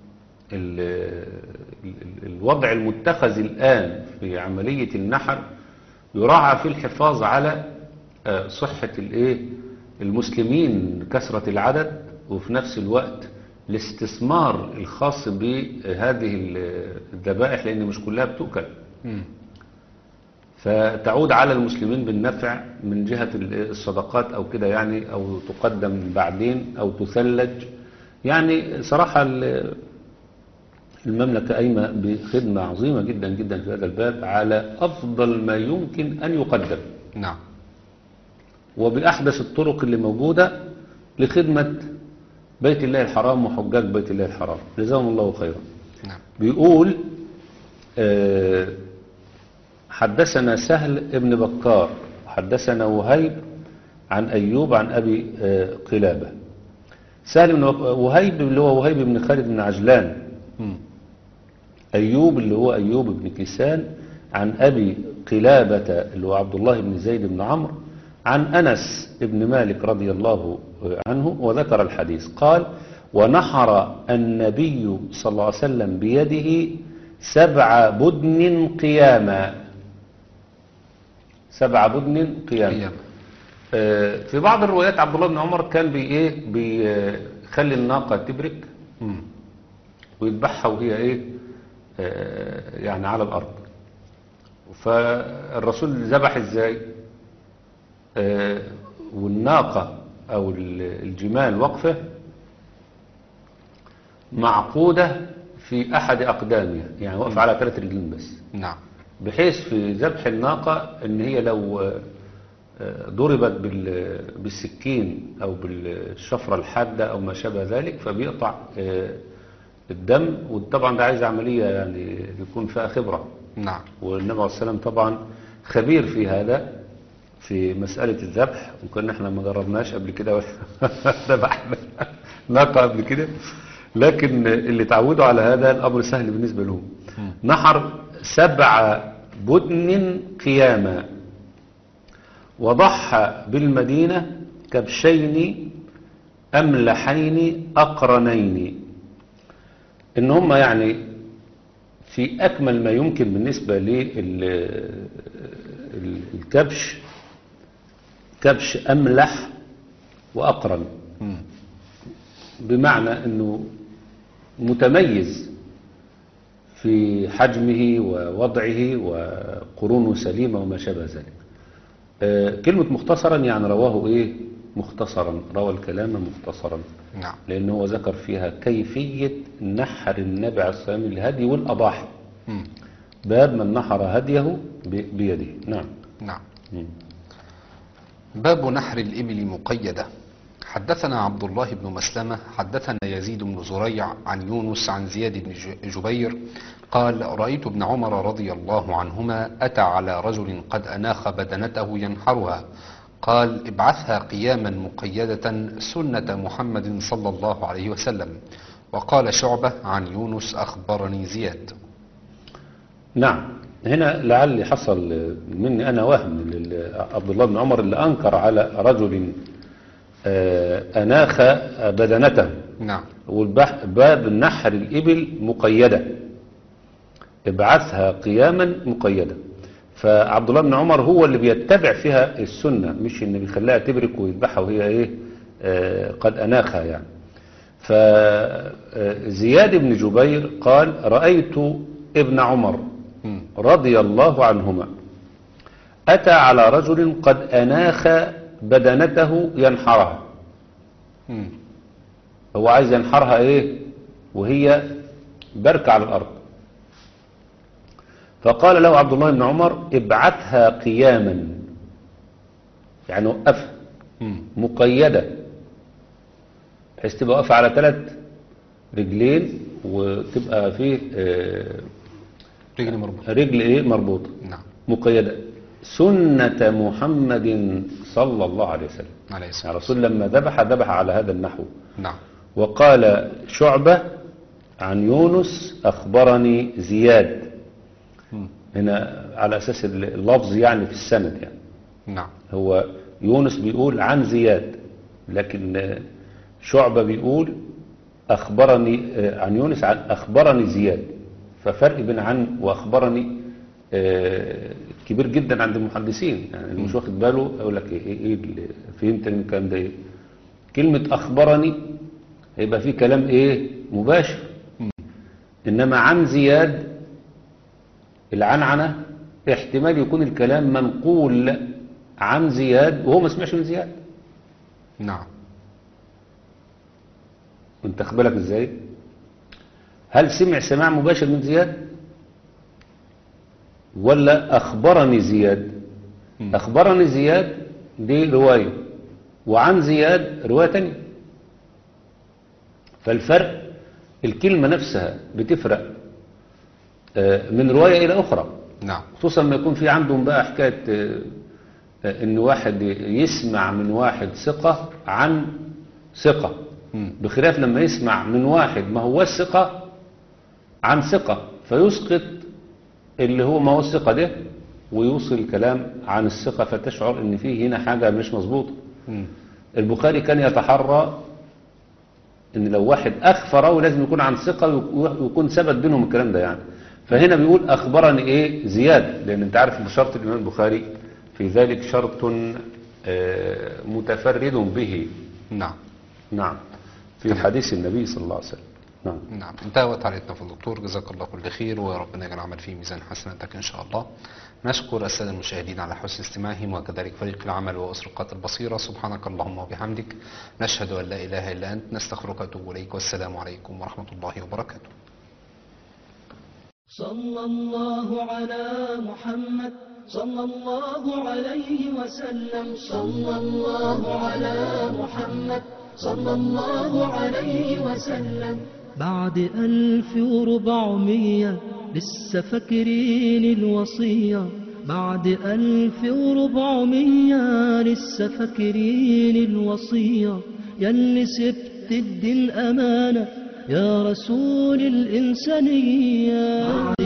الوضع المتخذ الآن في عملية النحر يراعى في الحفاظ على صحة المسلمين، كثرة العدد، وفي نفس الوقت الاستثمار الخاص بهذه الذبائح، لأن مش كلها بتؤكل، فتعود على المسلمين بالنفع من جهة الصدقات أو كده يعني، أو تقدم بعدين أو تثلج. يعني صراحة المملكة قايمة بخدمة عظيمة جدا جدا في هذا الباب على أفضل ما يمكن أن يقدم. نعم. وبأحدث الطرق اللي موجودة لخدمة بيت الله الحرام وحجاج بيت الله الحرام، جزاهم الله خيرا. نعم. بيقول حدثنا سهل ابن بكار حدثنا وهيب عن أيوب عن أبي قلابة. سهل بن وهيب اللي هو وهيب بن خالد بن عجلان، أيوب اللي هو أيوب بن كيسان، عن أبي قلابة اللي هو عبد الله بن زيد بن عمرو، عن أنس بن مالك رضي الله عنه، وذكر الحديث. قال: ونحر النبي صلى الله عليه وسلم بيده 7 بدن قياما. 7 بدن قياما. في بعض الروايات عبد الله بن عمر كان بيخلي الناقة تبرك ويذبحها وهي يعني على الأرض. فالرسول ذبح ازاي؟ والناقة أو الجمال وقفة معقودة في أحد أقدامها، يعني وقف على 3 رجلين بس. نعم. بحيث في ذبح الناقة ان هي لو ضربت بالسكين او بالشفرة الحادة او ما شابه ذلك فبيقطع الدم. وطبعا ده عايز عملية يعني يكون فيها خبرة. نعم. والنبي عليه الصلاة والسلام طبعا خبير في هذا، في مسألة الذبح. وكنا احنا ما جربناش قبل كده ذبحنا ناقة قبل كده، لكن اللي تعودوا على هذا الأمر سهل بالنسبة لهم. نحر 7 بدن قياما، وضحى بالمدينة كبشين أملحين أقرنين. إن هم يعني في أكمل ما يمكن بالنسبة للكبش، كبش أملح وأقرن، بمعنى أنه متميز في حجمه ووضعه وقرونه سليمة وما شابه ذلك. كلمة مختصرا يعني رواه مختصرا، روى الكلام مختصرا. نعم. لأنه هو ذكر فيها كيفية نحر النبي عليه الصلاة والسلام الهدي والأضاحي. باب من نحر هديه بيده. نعم. نعم. باب نحر الإبل مقيدة. حدثنا عبد الله بن مسلمة حدثنا يزيد بن زريع عن يونس عن زياد بن جبير قال: رأيت ابن عمر رضي الله عنهما أتى على رجل قد أناخ بدنته ينحرها، قال: ابعثها قياما مقيدة سنة محمد صلى الله عليه وسلم. وقال شعبة عن يونس: أخبرني زياد. نعم. هنا لعل حصل مني أنا وهم عبد الله بن عمر اللي أنكر على رجل أناخ بدنته. نعم. والباب نحر الإبل مقيدة، ابعثها قياما مقيدة. فعبد الله بن عمر هو اللي بيتبع فيها السنة، مش إن بيخليها تبرك ويذبحها وهي قد أناخها يعني. فزياد بن جبير قال: رأيت ابن عمر رضي الله عنهما أتى على رجل قد أناخ بدنته ينحرها. مم. هو عايز ينحرها ايه وهي بركة على الأرض. فقال له عبد الله بن عمر ابعثها قياما، يعني وقفها مم. مقيدة بحيث تبقى واقفة على 3 رجلين وتبقى فيه رجل مربوط. رجل ايه مربوطة نعم. مقيدة، سنة محمد صلى الله عليه وسلم. عليه الصلاة يعني والسلام. الرسول لما ذبح على هذا النحو. نعم. وقال شعبة عن يونس أخبرني زياد، مم. هنا على أساس اللفظ يعني في السند يعني. نعم. هو يونس بيقول عن زياد، لكن شعبة بيقول أخبرني عن يونس عن أخبرني زياد، ففرق بين عن وأخبرني كبير جدا عند المحدثين. يعني اللي مش واخد باله يقول لك إيه فهمت من الكلام ده إيه. كلمة أخبرني هيبقى فيه كلام إيه مباشر، إنما عن زياد العنعنة احتمال يكون الكلام منقول عن زياد وهو ما سمعش من زياد. نعم. انت خبالك ازاي؟ هل سمع سماع مباشر من زياد ولا أخبرني زياد؟ أخبرني زياد دي رواية، وعن زياد رواية تانية. فالفرق الكلمة نفسها بتفرق من رواية إلى أخرى. نعم. خصوصا ما يكون في عندهم بقى حكاية إن واحد يسمع من واحد ثقة عن ثقة، بخلاف لما يسمع من واحد ما هو الثقة عن ثقة فيسقط اللي هو ما هو الثقة ده ويوصل الكلام عن الثقة، فتشعر ان فيه هنا حاجة مش مظبوطة. البخاري كان يتحرى ان لو واحد اخفى راوي لازم يكون عن ثقة ويكون ثبت بينهم الكلام ده يعني. فهنا بيقول اخبرني ايه زياد، لان انت عارف ان شرط الامام البخاري في ذلك شرط متفرد به. نعم. نعم. في حديث النبي صلى الله عليه وسلم. نعم. نعم. انتهت علينا في الدكتور، جزاك الله كل خير، وربنا يجعل العمل فيه ميزان حسناتك ان شاء الله. نشكر الساده المشاهدين على حسن استماعهم، وكذلك فريق العمل واسرقات البصيره. سبحانك اللهم وبحمدك، نشهد ان لا اله الا انت، نستغفرك ونتوب اليك، والسلام عليكم ورحمه الله وبركاته. صلى الله على محمد صلى الله عليه وسلم. صلى الله على محمد صلى الله عليه وسلم. بعد 1400 لسه فاكرين الوصية، بعد 1400 لسه فاكرين الوصية. ياللي سبت الدين أمانة يا رسول الإنسانية. بعد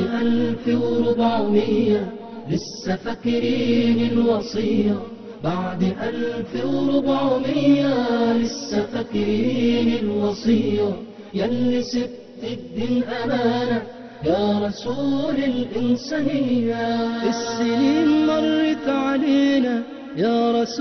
1400 لسه فاكرين الوصية، بعد 1400 لسه فاكرين الوصية. ياللي سبت الدين أمانة يا رسول الإنسانية. السنين مرت علينا يا رسول